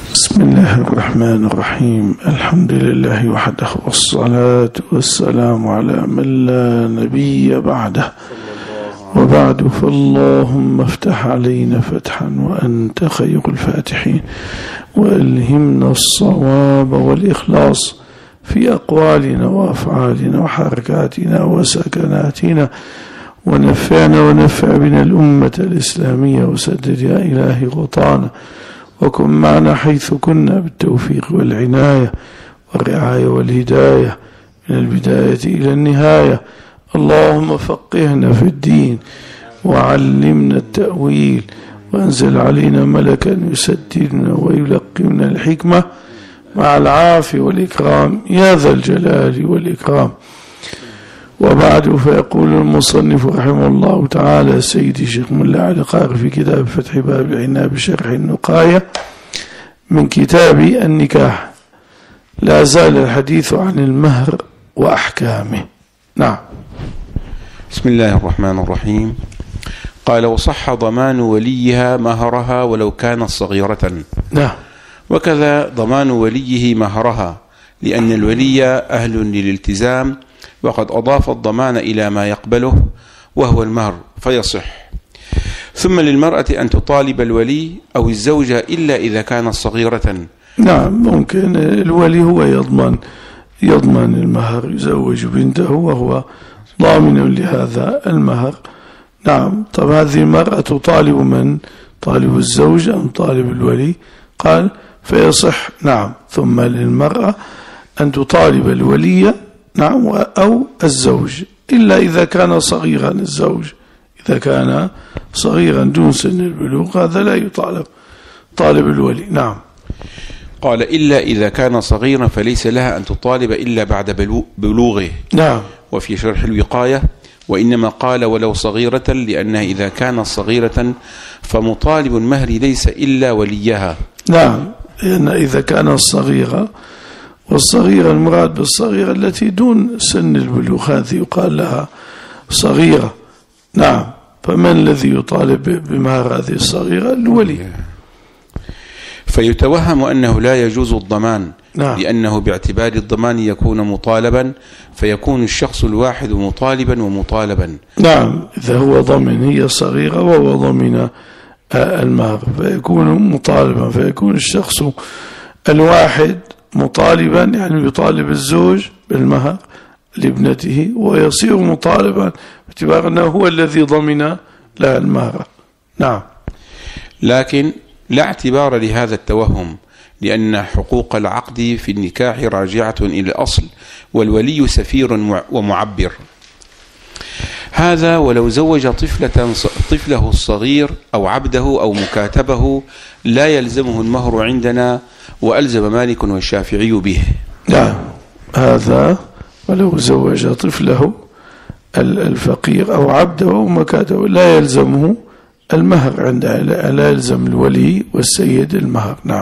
بسم الله الرحمن الرحيم. الحمد لله وحده، والصلاة والسلام على من لا نبي بعده، وبعد، فاللهم افتح علينا فتحا وأنت خير الفاتحين، وألهمنا الصواب والإخلاص في أقوالنا وأفعالنا وحركاتنا وسكناتنا، ونفعنا ونفع بنا الأمة الإسلامية، وسدد يا إلهي غطانا، وكن معنا حيث كنا بالتوفيق والعناية والرعاية والهداية من البداية إلى النهاية. اللهم فقهنا في الدين وعلمنا التأويل، وأنزل علينا ملكا يسددنا ويلقمنا الحكمة مع العافية والإكرام يا ذا الجلال والإكرام. وبعد، فيقول المصنف رحمه الله تعالى سيدي شيخ ملا علي قاري في كتاب فتح باب العناية بشرح النقاية من كتاب النكاح، لا زال الحديث عن المهر وأحكامه. نعم. بسم الله الرحمن الرحيم. قال: وصح ضمان وليها مهرها ولو كانت صغيرة. نعم. وكذا ضمان وليه مهرها، لأن الولي أهل للالتزام، وقد أضاف الضمان إلى ما يقبله وهو المهر فيصح. ثم للمرأة أن تطالب الولي أو الزوجة إلا إذا كانت صغيرة. نعم، ممكن الولي هو يضمن المهر، يزوج بنته وهو ضامن لهذا المهر. نعم. طب هذه المرأة تطالب من؟ طالب الزوج أم طالب الولي؟ قال فيصح. نعم. ثم للمرأة أن تطالب الولي، نعم، أو الزوج، إلا إذا كان صغيرا. الزوج إذا كان صغيرا دون سن البلوغ هذا لا يطالب، طالب الولي. نعم. قال: إلا إذا كان صغيرا فليس لها أن تطالب إلا بعد بلوغه. نعم. وفي شرح الوقاية: وإنما قال ولو صغيرة، لأنها إذا كانت صغيرة فمطالب المهر ليس إلا وليها. نعم، لأن إذا كانت صغيرة، والصغيرة المراد بالصغيرة التي دون سن البلوغ، هذه يقال لها صغيرة. نعم. فمن الذي يطالب بمهر هذه الصغيرة؟ الولي. فيتوهم أنه لا يجوز الضمان. نعم. لأنه باعتبار الضمان يكون مطالبا، فيكون الشخص الواحد مطالبا ومطالبا. نعم. إذا هو ضمن، هي صغيرة وهو ضمن المهر، فيكون مطالبا، فيكون الشخص الواحد مطالبا، يعني يطالب الزوج بالمهر لابنته، ويصير مطالبا باعتبار أنه هو الذي ضمن لها المهر. نعم. لكن لا اعتبار لهذا التوهم، لأن حقوق العقد في النكاح راجعة إلى الأصل، والولي سفير ومعبر. هذا ولو زوج طفله الصغير أو عبده أو مكاتبه لا يلزمه المهر عندنا، وألزم مالك والشافعي به. نعم. هذا ولو زوج طفله الفقير أو عبده أو مكاتبه لا يلزمه المهر عندنا، لا يلزم الولي والسيد المهر. نعم.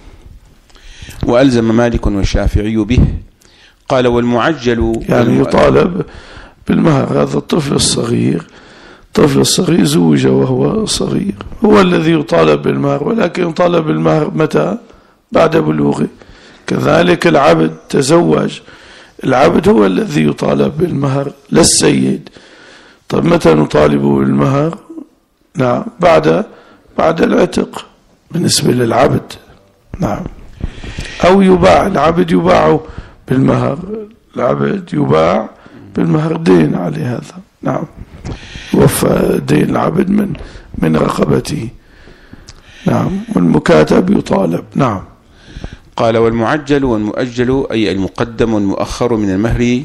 وألزم مالك والشافعي به. قال: والمعجل، يعني يطالب بالمهر. هذا الطفل الصغير زوج وهو صغير، هو الذي يطالب بالمهر، ولكن يطالب بالمهر متى؟ بعد بلوغه. كذلك العبد تزوج، العبد هو الذي يطالب بالمهر لا السيد. طب متى نطالبه بالمهر؟ نعم، بعد العتق بالنسبة للعبد. نعم. أو يباع، العبد يباع بالمهر، العبد يباع بالمهر، دين عليه هذا. نعم. وفى دين العبد من رقبته. نعم. والمكاتب يطالب. نعم. قال: والمعجل والمؤجل، أي المقدم والمؤخر من المهر،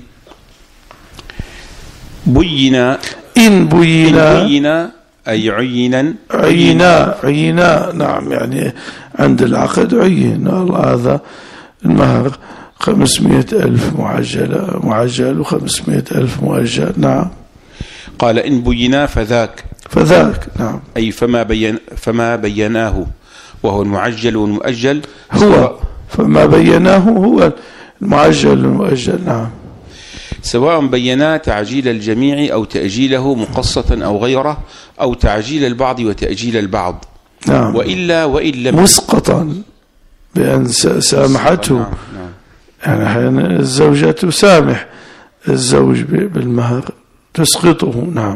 إن بينا أي عينا. نعم، يعني عند العقد عين هذا المهر 500,000 معجل و500,000 مؤجل. نعم. قال: إن بينا فذاك. نعم. أي فما بيناه، وهو المعجل والمؤجل. فما بيناه هو المعجل والمؤجل. نعم. سواء بينا تعجيل الجميع أو تأجيله مقسطا أو غيره، أو تعجيل البعض وتأجيل البعض. نعم. وإلا وإن لم مسقطا بأن سامحته. يعني أحيانا الزوجة تسامح الزوج بالمهر تسقطه. نعم.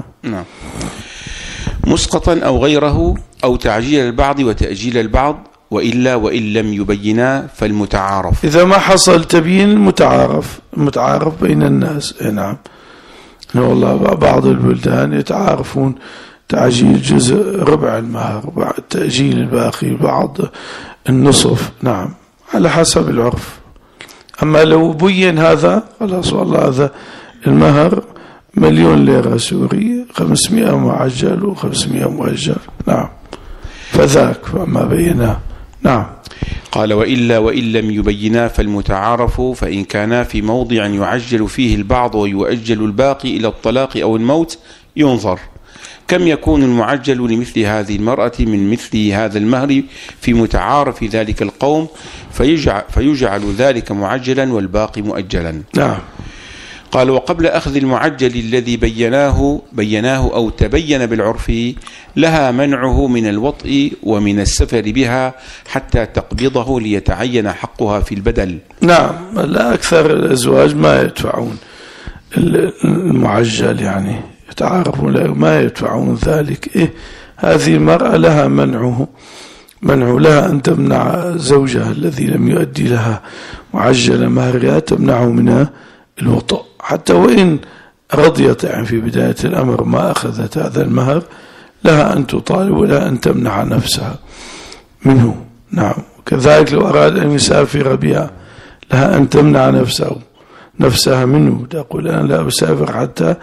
مسقطا أو غيره، أو تعجيل البعض وتأجيل البعض، وإلا وإن لم يبينا فالمتعارف. إذا ما حصل تبيين المتعارف بين الناس. نعم. والله بعض البلدان يتعارفون تعجيل جزء ربع المهر، بعد تأجيل الباقي، بعض النصف. نعم، على حسب العرف. أما لو بين هذا خلاص والله هذا المهر 1,000,000 ليرة سوري، 500 معجل و500 مؤجل. نعم، فذاك فما بيناه. نعم. قال وإلا وإن لم يبينا فالمتعارف، فإن كانا في موضع يعجل فيه البعض ويؤجل الباقي إلى الطلاق أو الموت ينظر كم يكون المعجل لمثل هذه المرأة من مثل هذا المهر في متعارف ذلك القوم، فيجعل ذلك معجلا والباقي مؤجلا. نعم. قال وقبل أخذ المعجل الذي بيناه أو تبين بالعرف لها منعه من الوطء ومن السفر بها حتى تقبضه ليتعين حقها في البدل. نعم. لا، أكثر الأزواج ما يدفعون المعجل، يعني يتعارفون ما يدفعون ذلك. هذه المرأة لها منع لها أن تمنع زوجها الذي لم يؤدي لها معجل مهرها، تمنعه من الوطء حتى وإن رضيت. يعني في بداية الأمر ما أخذت هذا المهر، لها أن تطالب ولا أن تمنع نفسها منه. نعم. كذلك لو أراد أن يسافر بها لها أن تمنع نفسها منه، تقول أنا لا أسافر حتى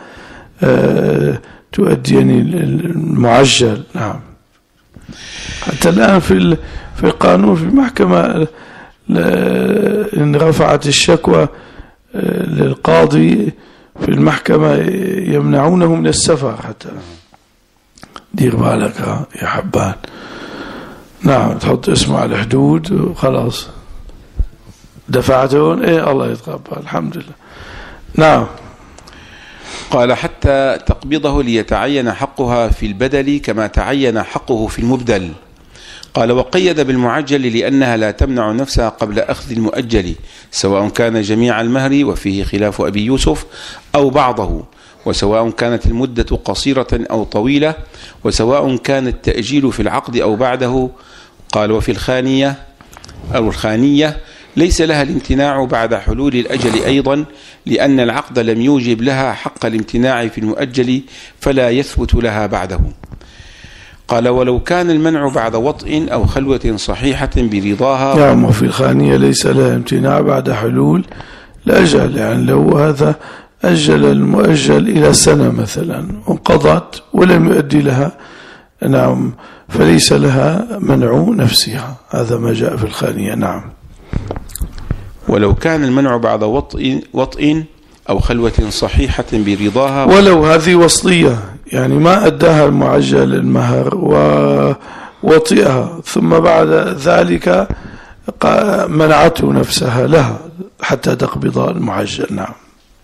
تؤديني المعجل. نعم. حتى الآن في القانون في المحكمة إن رفعت الشكوى للقاضي في المحكمة يمنعونه من السفر حتى. دير بالك يا حبان. نعم. تحط اسمه على الحدود وخلاص دفعتون. الله يتقبل الحمد لله. نعم. قال حتى تقبضه ليتعين حقها في البدل كما تعين حقه في المبدل. قال وقيد بالمعجل لأنها لا تمنع نفسها قبل أخذ المؤجل، سواء كان جميع المهر وفيه خلاف أبي يوسف أو بعضه، وسواء كانت المدة قصيرة أو طويلة، وسواء كان التأجيل في العقد أو بعده. قال وفي الخانية ليس لها الامتناع بعد حلول الأجل أيضا، لأن العقد لم يوجب لها حق الامتناع في المؤجل فلا يثبت لها بعده. قال ولو كان المنع بعد وطء أو خلوة صحيحة برضاها. نعم. وفي الخانية ليس لها امتناع بعد حلول الأجل، يعني لو هذا أجل المؤجل إلى سنة مثلا وانقضت ولم يؤدي لها، نعم، فليس لها منع نفسها. هذا ما جاء في الخانية. نعم. ولو كان المنع بعد وطء أو خلوة صحيحة برضاها، ولو هذه وصلية، يعني ما أداها المعجل المهر ووطئها ثم بعد ذلك منعته نفسها لها حتى تقبض المعجل. نعم.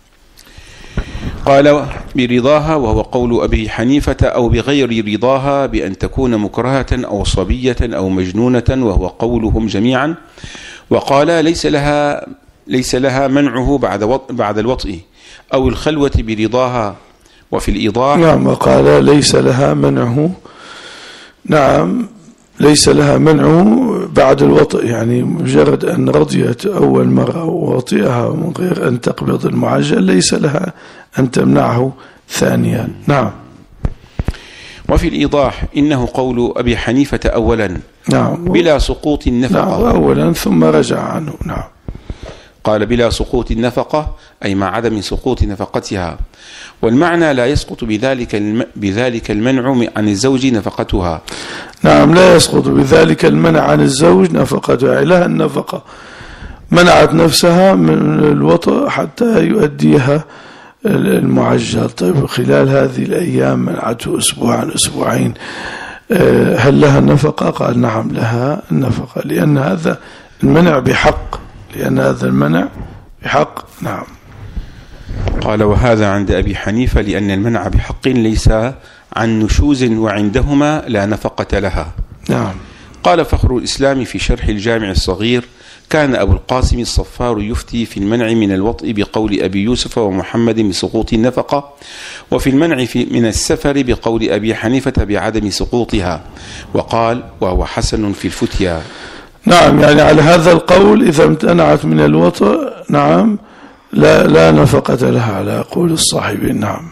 قال برضاها، وهو قول أبي حنيفة، أو بغير رضاها بأن تكون مكرهة أو صبية أو مجنونة، وهو قولهم جميعا. وقال ليس لها منعه بعد الوطء أو الخلوة برضاها. وفي الإيضاح. نعم. وقال ليس لها منعه. نعم. ليس لها منعه بعد الوطء، يعني مجرد أن رضيت أول مرة ووطئها من غير أن تقبض المعجل ليس لها أن تمنعه ثانيا. نعم. وفي الإيضاح إنه قول أبي حنيفة أولا. نعم. بلا سقوط النفقة. نعم. أولا ثم رجع عنه. نعم. قال بلا سقوط النفقة، أي مع عدم سقوط نفقتها، والمعنى لا يسقط بذلك المنع عن الزوج نفقتها. نعم. لا يسقط بذلك المنع عن الزوج نفقتها، لها النفقة، منعت نفسها من الوطء حتى يؤديها المعجل. طيب خلال هذه الأيام منعته أسبوعا أسبوعين، هل لها النفقة؟ قال نعم لها النفقة، لأن هذا المنع بحق، نعم. قال وهذا عند أبي حنيفة لأن المنع بحق ليس عن نشوز، وعندهما لا نفقة لها. نعم. قال فخر الإسلام في شرح الجامع الصغير: كان أبو القاسم الصفار يفتي في المنع من الوطء بقول أبي يوسف ومحمد بسقوط النفقة، وفي المنع من السفر بقول أبي حنيفة بعدم سقوطها، وقال وهو حسن في الفتيا. نعم، يعني على هذا القول إذا امتنعت من الوطء نعم لا نفقة لها على قول الصاحبين. نعم.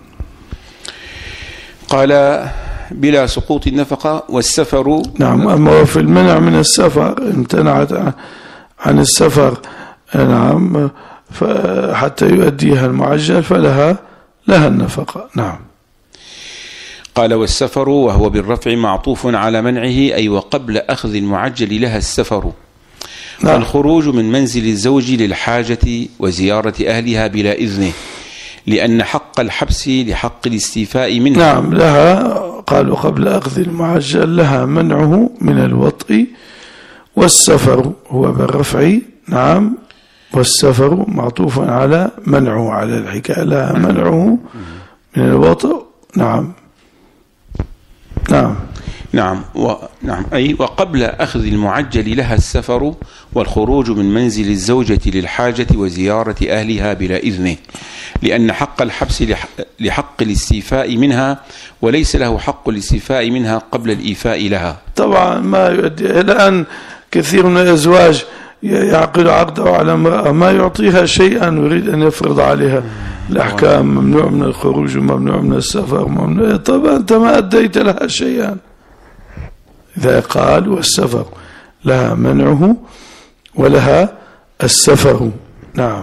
قال بلا سقوط النفقة والسفر. نعم. أما في المنع من السفر امتنعت عن السفر نعم حتى يؤديها المعجل فلها النفقة. نعم. قال والسفر وهو بالرفع معطوف على منعه، أي وقبل أخذ المعجل لها السفر. نعم. والخروج من منزل الزوج للحاجة وزيارة أهلها بلا إذنه، لأن حق الحبس لحق الاستيفاء منه. نعم، لها قالوا قبل أخذ المعجل لها منعه من الوطء، والسفر هو بالرفع. نعم. والسفر معطوف على منعه على الحكاية، لها منعه من الوطء. نعم. نعم. نعم. نعم أي وقبل أخذ المعجل لها السفر والخروج من منزل الزوجة للحاجة وزيارة أهلها بلا إذنه، لأن حق الحبس لحق الاستيفاء منها، وليس له حق الاستيفاء منها قبل الإيفاء لها. طبعا ما يؤدي الآن كثير من الأزواج يعقد عقده على امرأة ما يعطيها شيئا ويريد أن يفرض عليها الأحكام، ممنوع من الخروج وممنوع من السفر ممنوع. طبعا أنت ما أديت لها شيئا. إذا قال والسفر لها منعه ولها السفر. نعم.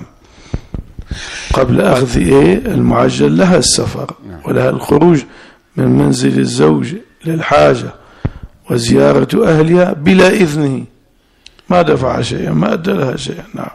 قبل أخذ المعجل لها السفر ولها الخروج من منزل الزوج للحاجة وزيارة أهلها بلا إذنه، ما دفع شيئا، ما أدى لها شيئا. نعم.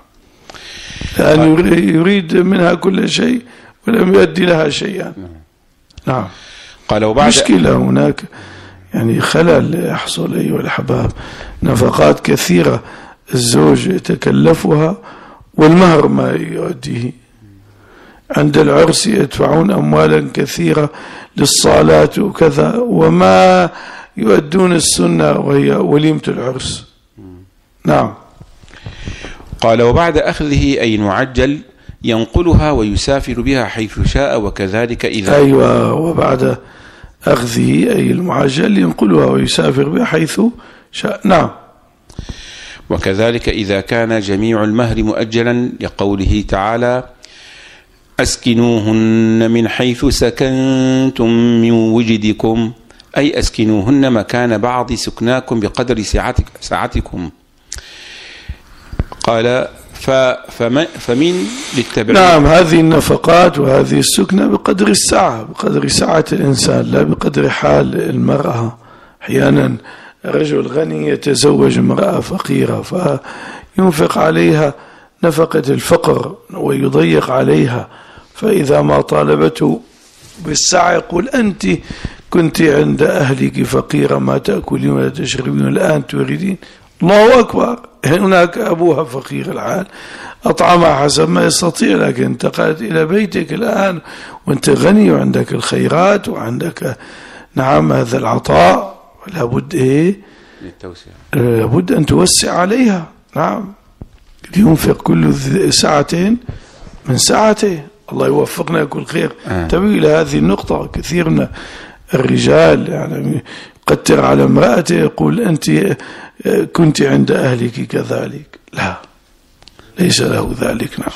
لأن يريد منها كل شيء ولم يؤدي لها شيئا. نعم. قال وبعد مشكلة هناك، يعني خلل يحصل أيها الأحباب، نفقات كثيرة الزوج يتكلفها والمهر ما يؤديه. عند العرس يدفعون أموالا كثيرة للصالات وكذا وما يؤدون السنة وهي وليمة العرس. نعم. قال وبعد أخذه أي المعجل ينقلها ويسافر بها حيث شاء، وكذلك إذا أيوة وبعد أخذه أي المعجل ينقلها ويسافر بها حيث شاء. نعم. وكذلك إذا كان جميع المهر مؤجلا، لقوله تعالى أسكنوهن من حيث سكنتم من وجدكم، أي أسكنوهن مكان بعض سكناكم بقدر سعتكم. قال فمن للتبعيد. نعم. هذه النفقات وهذه السكنة بقدر السعة، بقدر سعة الإنسان لا بقدر حال المرأة. أحيانا رجل غني يتزوج امرأة فقيرة فينفق عليها نفقة الفقر ويضيق عليها، فإذا ما طالبته بالسعة يقول أنت كنت عند أهلك فقيرة ما تأكلين ولا تشربين، الآن تريدين. الله أكبر. هناك أبوها فقير الحال أطعمها حسب ما يستطيع، لكن انتقلت إلى بيتك الآن وأنت غني وعندك الخيرات وعندك نعم هذا العطاء، لابد لابد أن توسع عليها. نعم. ينفق كل ساعتين من ساعته. الله يوفقنا كل خير. تبي إلى هذه النقطة. كثير من الرجال يعني يقتر على امرأته يقول أنت كنت عند أهلك كذلك. لا، ليس له ذلك. نعم.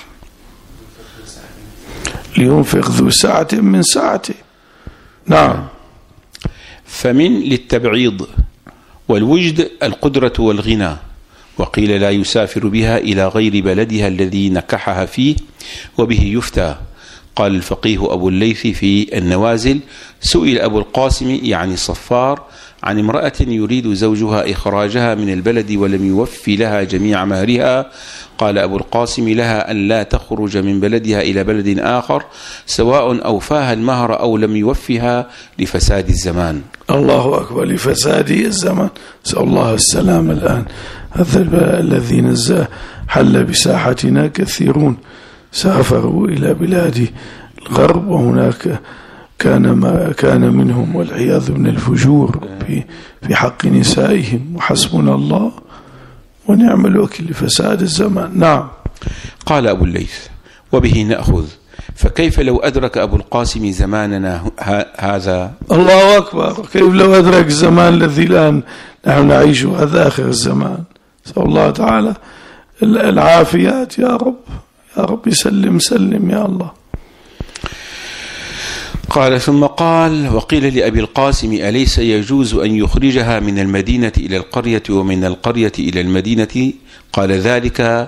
لينفق ذو ساعة من ساعته. نعم. فمن للتبعيض، والوجد القدرة والغنى، وقيل لا يسافر بها إلى غير بلدها الذي نكحها فيه، وبه يفتى. قال الفقيه أبو الليث في النوازل: سئل أبو القاسم يعني الصفار عن امرأة يريد زوجها إخراجها من البلد ولم يوفي لها جميع مهرها، قال أبو القاسم: لها أن لا تخرج من بلدها إلى بلد آخر، سواء أوفاها المهر أو لم يوفها، لفساد الزمان. الله أكبر. لفساد الزمان، نسأل الله السلام. الآن هذا الذين حل بساحتنا كثيرون سافروا إلى بلاد الغرب، وهناك كان منهم والعياذ من الفجور في حق نسائهم، وحسبنا الله ونعم الوكيل لفساد الزمان. نعم. قال أبو الليث: وبه نأخذ، فكيف لو أدرك أبو القاسم زماننا هذا؟ الله أكبر، كيف لو أدرك الزمان الذي الآن نحن نعيشه، هذا آخر الزمان. نسأل الله تعالى العافيات يا رب، يا رب سلم سلم يا الله. قال: ثم قال: وقيل لأبي القاسم: أليس يجوز أن يخرجها من المدينة إلى القرية ومن القرية إلى المدينة؟ قال: ذلك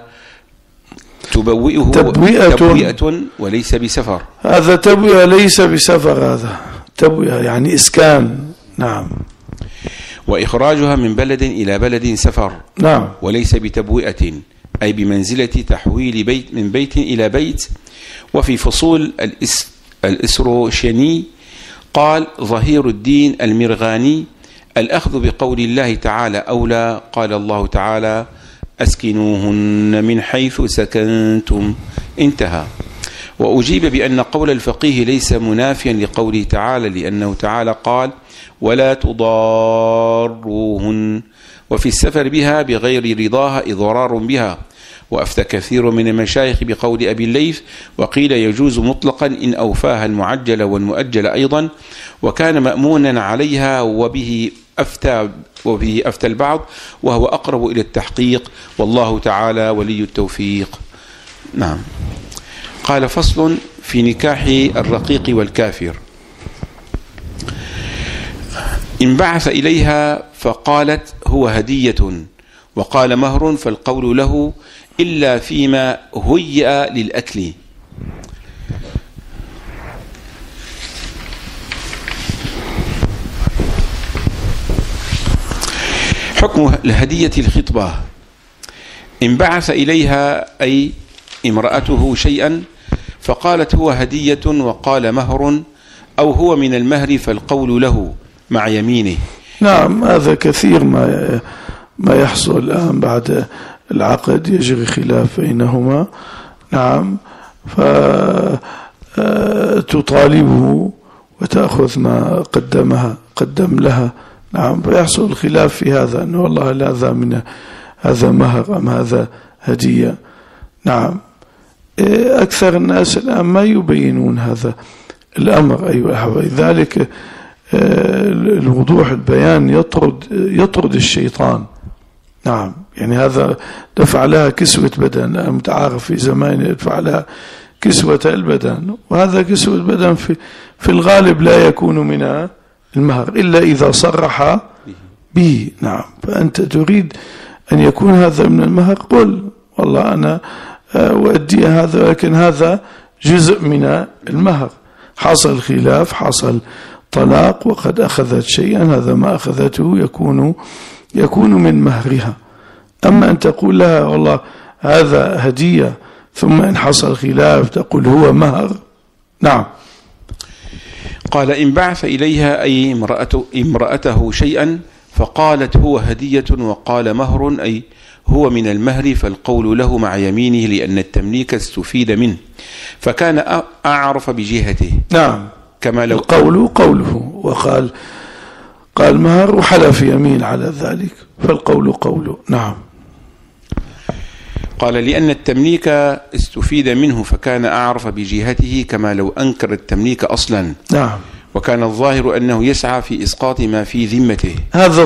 تبوئة وليس بسفر. هذا تبوئة ليس بسفر، هذا تبوئة يعني إسكان. نعم. وإخراجها من بلد إلى بلد سفر. نعم. وليس بتبوئة، أي بمنزلة تحويل بيت من بيت إلى بيت. وفي فصول الإسروشني قال ظهير الدين المرغاني: الأخذ بقول الله تعالى أولى. قال الله تعالى: أسكنوهن من حيث سكنتم. انتهى. وأجيب بأن قول الفقيه ليس منافيا لقوله تعالى، لأنه تعالى قال: ولا تضاروهن. وفي السفر بها بغير رضاها إضرار بها. وأفتى كثير من المشايخ بقول أبي الليث، وقيل يجوز مطلقا إن أوفاها المعجل والمؤجل أيضا، وكان مأمونا عليها، وبه أفتى البعض، وهو أقرب إلى التحقيق، والله تعالى ولي التوفيق. نعم. قال: فصل في نكاح الرقيق والكافر. إن بعث إليها فقالت هو هدية وقال مهر، فالقول له إلا فيما هيئ للأكل. حكم الهدية الخطبة: إن بعث إليها أي امرأته شيئا فقالت هو هدية وقال مهر، أو هو من المهر، فالقول له مع يمينه. نعم. هذا كثير ما يحصل الآن بعد العقد، يجري خلاف بينهما. نعم. فتطالبه وتأخذ ما قدم لها. نعم. فيحصل الخلاف في هذا، أنه والله هذا مهر أم هذا هدية. نعم. أكثر الناس الآن ما يبينون هذا الأمر. أيوة، ذلك الوضوح البيان يطرد الشيطان. نعم. يعني هذا دفع لها كسوة بدن، متعارف في زمان يدفع لها كسوة البدن، وهذا كسوة البدن في الغالب لا يكون من المهر إلا إذا صرح به. نعم. فأنت تريد أن يكون هذا من المهر، قل والله أنا أؤدي هذا، لكن هذا جزء من المهر. حصل خلاف، حصل طلاق، وقد أخذت شيئا، هذا ما أخذته يكون من مهرها. أما أن تقول لها والله هذا هدية، ثم إن حصل خلاف تقول هو مهر. نعم. قال: إن بعث إليها أي امرأته شيئا فقالت هو هدية وقال مهر، أي هو من المهر، فالقول له مع يمينه، لأن التمليك استفيد منه فكان أعرف بجهته. نعم. كما لو قوله وقال مهر وحلف يمين على ذلك، فالقول قوله. نعم. قال: لأن التمليك استفيد منه فكان أعرف بجهته، كما لو أنكر التمليك أصلا. نعم. وكان الظاهر أنه يسعى في إسقاط ما في ذمته. هذا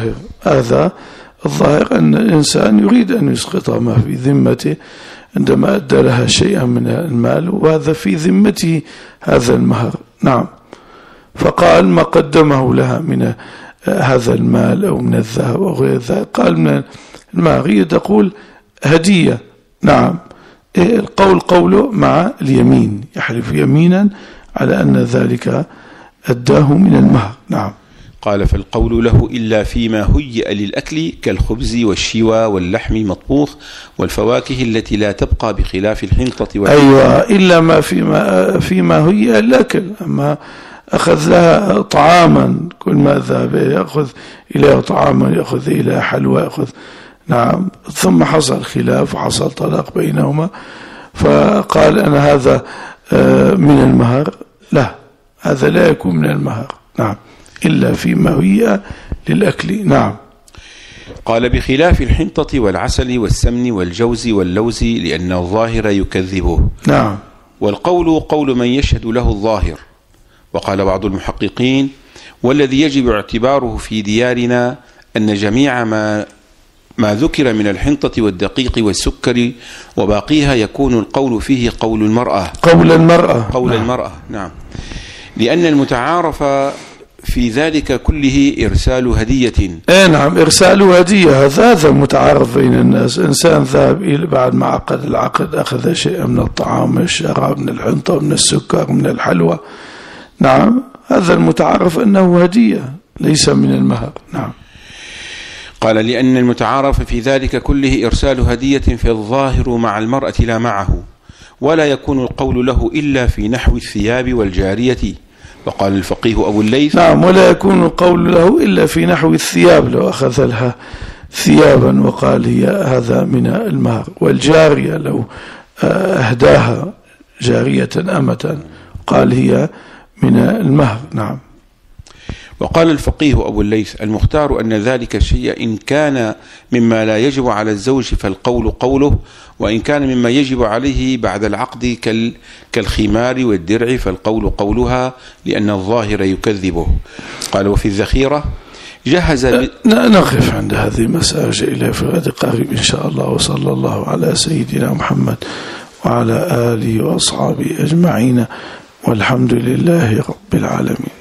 الظاهر أن الإنسان يريد أن يسقط ما في ذمته عندما أدى لها شيئا من المال، وهذا في ذمته هذا المهر. نعم. فقال ما قدمه لها من هذا المال أو من الذهب أو غير ذلك، قال من المهر، هي تقول هدية. نعم. القول قوله مع اليمين، يحلف يمينا على أن ذلك أداه من المهر. نعم. قال: فالقول له إلا فيما هيئ للأكل كالخبز والشوى واللحم المطبوخ والفواكه التي لا تبقى، بخلاف الحنطة أيوة، إلا ما فيما هيئ للأكل. أما أخذ لها طعاما، كل ما ذهب يأخذ إلى طعاما، يأخذ إلى حلوى، يأخذ. نعم. ثم حصل خلاف وحصل طلاق بينهما، فقال أنا هذا من المهر. لا، هذا لا يكون من المهر. نعم، إلا فيما هي للأكل. نعم. قال بخلاف الحنطة والعسل والسمن والجوز واللوز لأن الظاهر يكذبه. نعم. والقول قول من يشهد له الظاهر. وقال بعض المحققين: والذي يجب اعتباره في ديارنا أن جميع ما ذكر من الحنطة والدقيق والسكر وباقيها يكون القول فيه قول المرأة. قول المرأة. قول نعم. المرأة. نعم. لأن المتعارف في ذلك كله إرسال هدية. نعم، إرسال هدية، هذا متعارف بين الناس. إنسان ذهب إلى بعد ما عقد العقد أخذ شيء من الطعام، من الشراب، من الحنطة، من السكر، من الحلوى. نعم، هذا المتعارف أنه هدية ليس من المهر. نعم. قال: لأن المتعارف في ذلك كله إرسال هدية فالظاهر مع المرأة لا معه، ولا يكون القول له إلا في نحو الثياب والجارية. وقال الفقيه أبو الليث: نعم، ولا يكون القول له إلا في نحو الثياب، لو أخذ لها ثيابا وقال هي هذا من المهر. والجارية لو أهداها جارية أمة قال هي من المهر. نعم. وقال الفقيه أبو الليث: المختار أن ذلك الشيء إن كان مما لا يجب على الزوج فالقول قوله، وإن كان مما يجب عليه بعد العقد كالخمار والدرع فالقول قولها، لأن الظاهر يكذبه. قال: وفي الذخيرة جهز نقف عند هذه المسألة إلى في غد قريب إن شاء الله. وصلى الله على سيدنا محمد وعلى آله وأصحابه أجمعين، والحمد لله رب العالمين.